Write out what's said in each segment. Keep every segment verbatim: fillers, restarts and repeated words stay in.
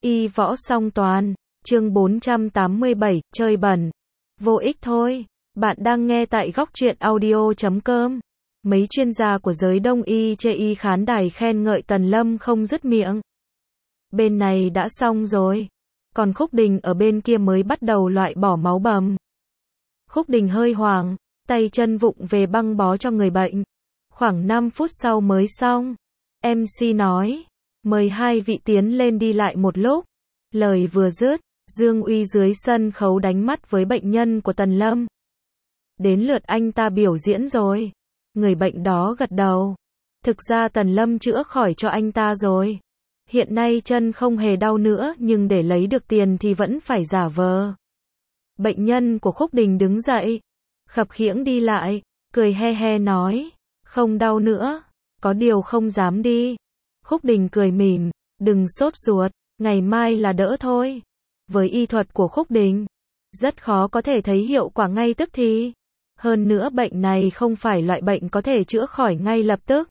Y võ song toàn, chương bốn trăm tám mươi bảy, chơi bẩn. Vô ích thôi. Bạn đang nghe tại góc truyện audio chấm com. Mấy chuyên gia của giới đông y chê y khán đài khen ngợi Tần Lâm không dứt miệng. Bên này đã xong rồi. Còn Khúc Đình ở bên kia mới bắt đầu loại bỏ máu bầm. Khúc Đình hơi hoảng, tay chân vụng về băng bó cho người bệnh. Khoảng năm phút sau mới xong. em xê nói, mời hai vị tiến lên đi lại một lúc. Lời vừa dứt, Dương Uy dưới sân khấu đánh mắt với bệnh nhân của Tần Lâm. Đến lượt anh ta biểu diễn rồi. Người bệnh đó gật đầu. Thực ra Tần Lâm chữa khỏi cho anh ta rồi. Hiện nay chân không hề đau nữa, nhưng để lấy được tiền thì vẫn phải giả vờ. Bệnh nhân của Khúc Đình đứng dậy, khập khiễng đi lại, cười he he nói, không đau nữa, có điều không dám đi. Khúc Đình cười mỉm, đừng sốt ruột, ngày mai là đỡ thôi. Với y thuật của Khúc Đình, rất khó có thể thấy hiệu quả ngay tức thì. Hơn nữa bệnh này không phải loại bệnh có thể chữa khỏi ngay lập tức.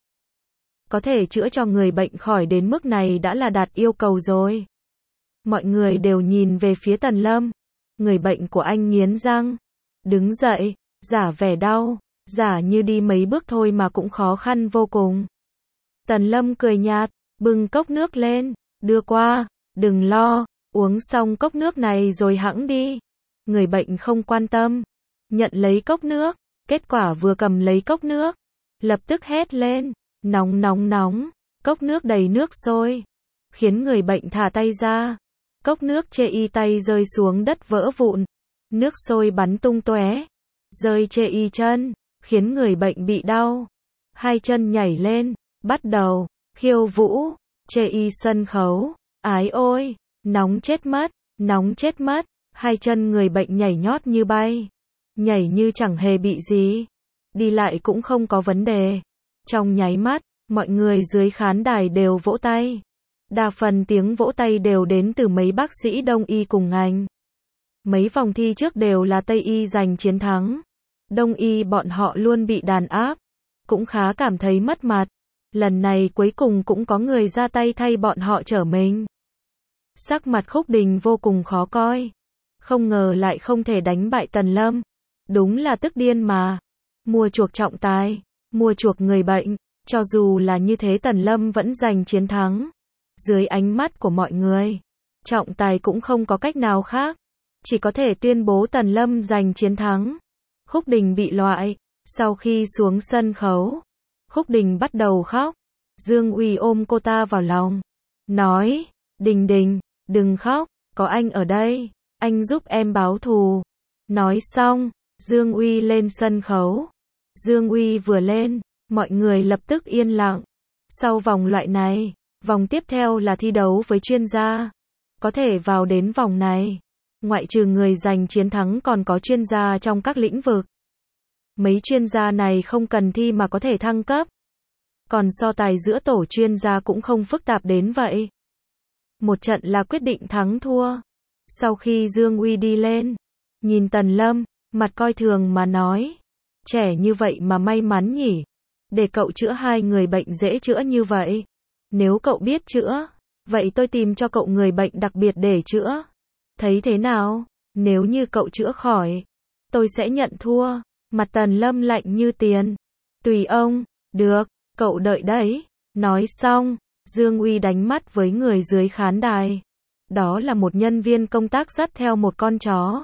Có thể chữa cho người bệnh khỏi đến mức này đã là đạt yêu cầu rồi. Mọi người đều nhìn về phía Tần Lâm. Người bệnh của anh nghiến răng, đứng dậy, giả vẻ đau, giả như đi mấy bước thôi mà cũng khó khăn vô cùng. Tần Lâm cười nhạt, bưng cốc nước lên, đưa qua, đừng lo, uống xong cốc nước này rồi hẵng đi. Người bệnh không quan tâm, nhận lấy cốc nước, kết quả vừa cầm lấy cốc nước, lập tức hét lên, nóng nóng nóng, cốc nước đầy nước sôi, khiến người bệnh thả tay ra. Cốc nước chê y tay rơi xuống đất vỡ vụn, nước sôi bắn tung tóe, rơi chê y chân, khiến người bệnh bị đau. Hai chân nhảy lên, bắt đầu khiêu vũ, chê y sân khấu, ái ôi, nóng chết mất, nóng chết mất, hai chân người bệnh nhảy nhót như bay, nhảy như chẳng hề bị gì, đi lại cũng không có vấn đề. Trong nháy mắt, mọi người dưới khán đài đều vỗ tay. Đa phần tiếng vỗ tay đều đến từ mấy bác sĩ đông y cùng ngành. Mấy vòng thi trước đều là Tây y giành chiến thắng. Đông y bọn họ luôn bị đàn áp, cũng khá cảm thấy mất mặt. Lần này cuối cùng cũng có người ra tay thay bọn họ trở mình. Sắc mặt Khúc Đình vô cùng khó coi. Không ngờ lại không thể đánh bại Tần Lâm. Đúng là tức điên mà. Mua chuộc trọng tài, mua chuộc người bệnh. Cho dù là như thế Tần Lâm vẫn giành chiến thắng. Dưới ánh mắt của mọi người, trọng tài cũng không có cách nào khác, chỉ có thể tuyên bố Tần Lâm giành chiến thắng. Khúc Đình bị loại. Sau khi xuống sân khấu, Khúc Đình bắt đầu khóc. Dương Uy ôm cô ta vào lòng, nói, Đình Đình, đừng khóc, có anh ở đây, anh giúp em báo thù. Nói xong, Dương Uy lên sân khấu. Dương Uy vừa lên, mọi người lập tức yên lặng. Sau vòng loại này, vòng tiếp theo là thi đấu với chuyên gia. Có thể vào đến vòng này, ngoại trừ người giành chiến thắng còn có chuyên gia trong các lĩnh vực. Mấy chuyên gia này không cần thi mà có thể thăng cấp. Còn so tài giữa tổ chuyên gia cũng không phức tạp đến vậy. Một trận là quyết định thắng thua. Sau khi Dương Uy đi lên, nhìn Tần Lâm, mặt coi thường mà nói, trẻ như vậy mà may mắn nhỉ, để cậu chữa hai người bệnh dễ chữa như vậy. Nếu cậu biết chữa, vậy tôi tìm cho cậu người bệnh đặc biệt để chữa. Thấy thế nào? Nếu như cậu chữa khỏi, tôi sẽ nhận thua. Mặt Tần Lâm lạnh như tiền. Tùy ông, được, cậu đợi đấy. Nói xong, Dương Uy đánh mắt với người dưới khán đài. Đó là một nhân viên công tác dắt theo một con chó.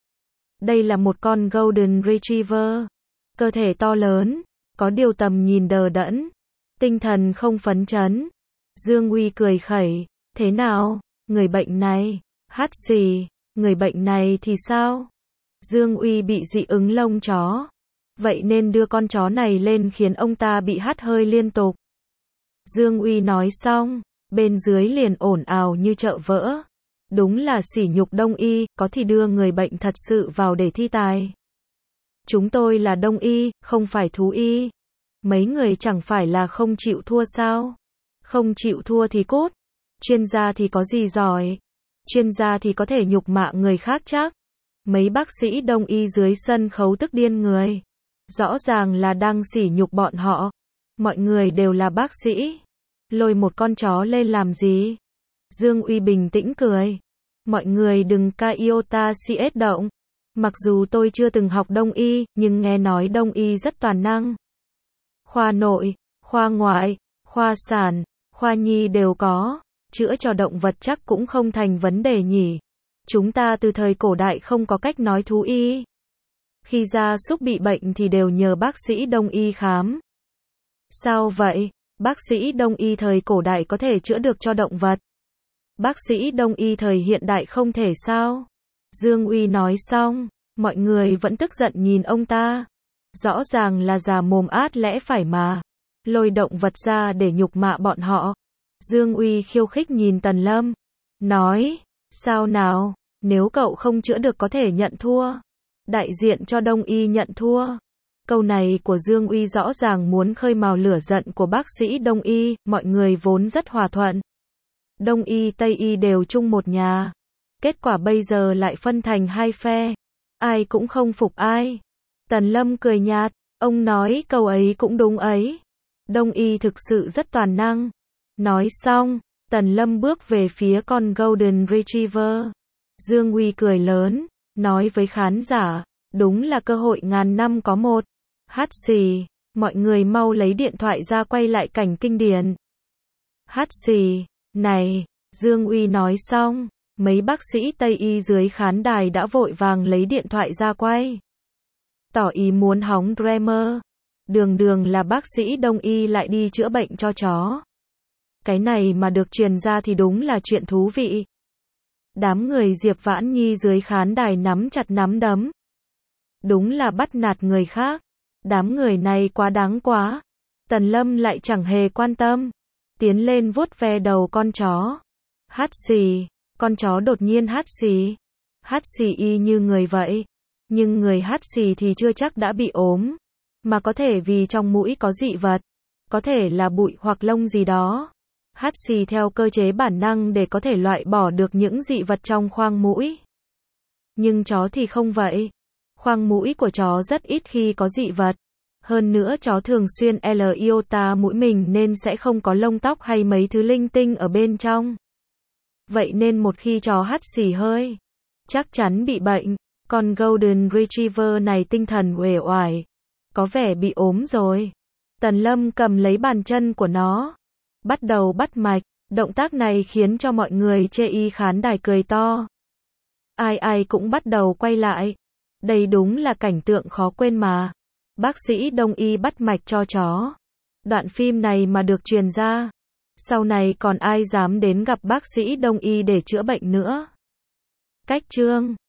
Đây là một con Golden Retriever. Cơ thể to lớn, có điều tầm nhìn đờ đẫn, tinh thần không phấn chấn. Dương Uy cười khẩy, thế nào, người bệnh này, hắt xì, người bệnh này thì sao? Dương Uy bị dị ứng lông chó, vậy nên đưa con chó này lên khiến ông ta bị hắt hơi liên tục. Dương Uy nói xong, bên dưới liền ồn ào như chợ vỡ. Đúng là sỉ nhục đông y, có thì đưa người bệnh thật sự vào để thi tài. Chúng tôi là đông y, không phải thú y. Mấy người chẳng phải là không chịu thua sao? Không chịu thua thì cút. Chuyên gia thì có gì giỏi? Chuyên gia thì có thể nhục mạ người khác chắc. Mấy bác sĩ đông y dưới sân khấu tức điên người. Rõ ràng là đang sỉ nhục bọn họ. Mọi người đều là bác sĩ. Lôi một con chó lên làm gì? Dương Uy bình tĩnh cười. Mọi người đừng ca iota cs động. Mặc dù tôi chưa từng học đông y, nhưng nghe nói đông y rất toàn năng. Khoa nội, khoa ngoại, khoa sản, khoa nhi đều có. Chữa cho động vật chắc cũng không thành vấn đề nhỉ. Chúng ta từ thời cổ đại không có cách nói thú y. Khi gia súc bị bệnh thì đều nhờ bác sĩ đông y khám. Sao vậy? Bác sĩ đông y thời cổ đại có thể chữa được cho động vật. Bác sĩ đông y thời hiện đại không thể sao? Dương Uy nói xong, mọi người vẫn tức giận nhìn ông ta. Rõ ràng là già mồm át lẽ phải mà. Lôi động vật ra để nhục mạ bọn họ. Dương Uy khiêu khích nhìn Tần Lâm. Nói, sao nào, nếu cậu không chữa được có thể nhận thua. Đại diện cho đông y nhận thua. Câu này của Dương Uy rõ ràng muốn khơi mào lửa giận của bác sĩ đông y, mọi người vốn rất hòa thuận. Đông y Tây y đều chung một nhà. Kết quả bây giờ lại phân thành hai phe. Ai cũng không phục ai. Tần Lâm cười nhạt, ông nói câu ấy cũng đúng ấy. Đông y thực sự rất toàn năng. Nói xong, Tần Lâm bước về phía con Golden Retriever. Dương Uy cười lớn, nói với khán giả, đúng là cơ hội ngàn năm có một. Hát xì, mọi người mau lấy điện thoại ra quay lại cảnh kinh điển. Hát xì, này, Dương Uy nói xong, mấy bác sĩ Tây y dưới khán đài đã vội vàng lấy điện thoại ra quay. Tỏ ý muốn hóng Dreamer. Đường đường là bác sĩ đông y lại đi chữa bệnh cho chó. Cái này mà được truyền ra thì đúng là chuyện thú vị. Đám người Diệp Vãn Nhi dưới khán đài nắm chặt nắm đấm. Đúng là bắt nạt người khác. Đám người này quá đáng quá. Tần Lâm lại chẳng hề quan tâm. Tiến lên vuốt ve đầu con chó. Hát xì, con chó đột nhiên hát xì. Hát xì y như người vậy. Nhưng người hát xì thì chưa chắc đã bị ốm. Mà có thể vì trong mũi có dị vật. Có thể là bụi hoặc lông gì đó. Hát xì theo cơ chế bản năng để có thể loại bỏ được những dị vật trong khoang mũi. Nhưng chó thì không vậy. Khoang mũi của chó rất ít khi có dị vật. Hơn nữa chó thường xuyên L iota mũi mình nên sẽ không có lông tóc hay mấy thứ linh tinh ở bên trong. Vậy nên một khi chó hắt xì hơi, chắc chắn bị bệnh. Con Golden Retriever này tinh thần uể oải. Có vẻ bị ốm rồi. Tần Lâm cầm lấy bàn chân của nó. Bắt đầu bắt mạch. Động tác này khiến cho mọi người chê y khán đài cười to. Ai ai cũng bắt đầu quay lại. Đây đúng là cảnh tượng khó quên mà. Bác sĩ đông y bắt mạch cho chó. Đoạn phim này mà được truyền ra. Sau này còn ai dám đến gặp bác sĩ đông y để chữa bệnh nữa. Cách chương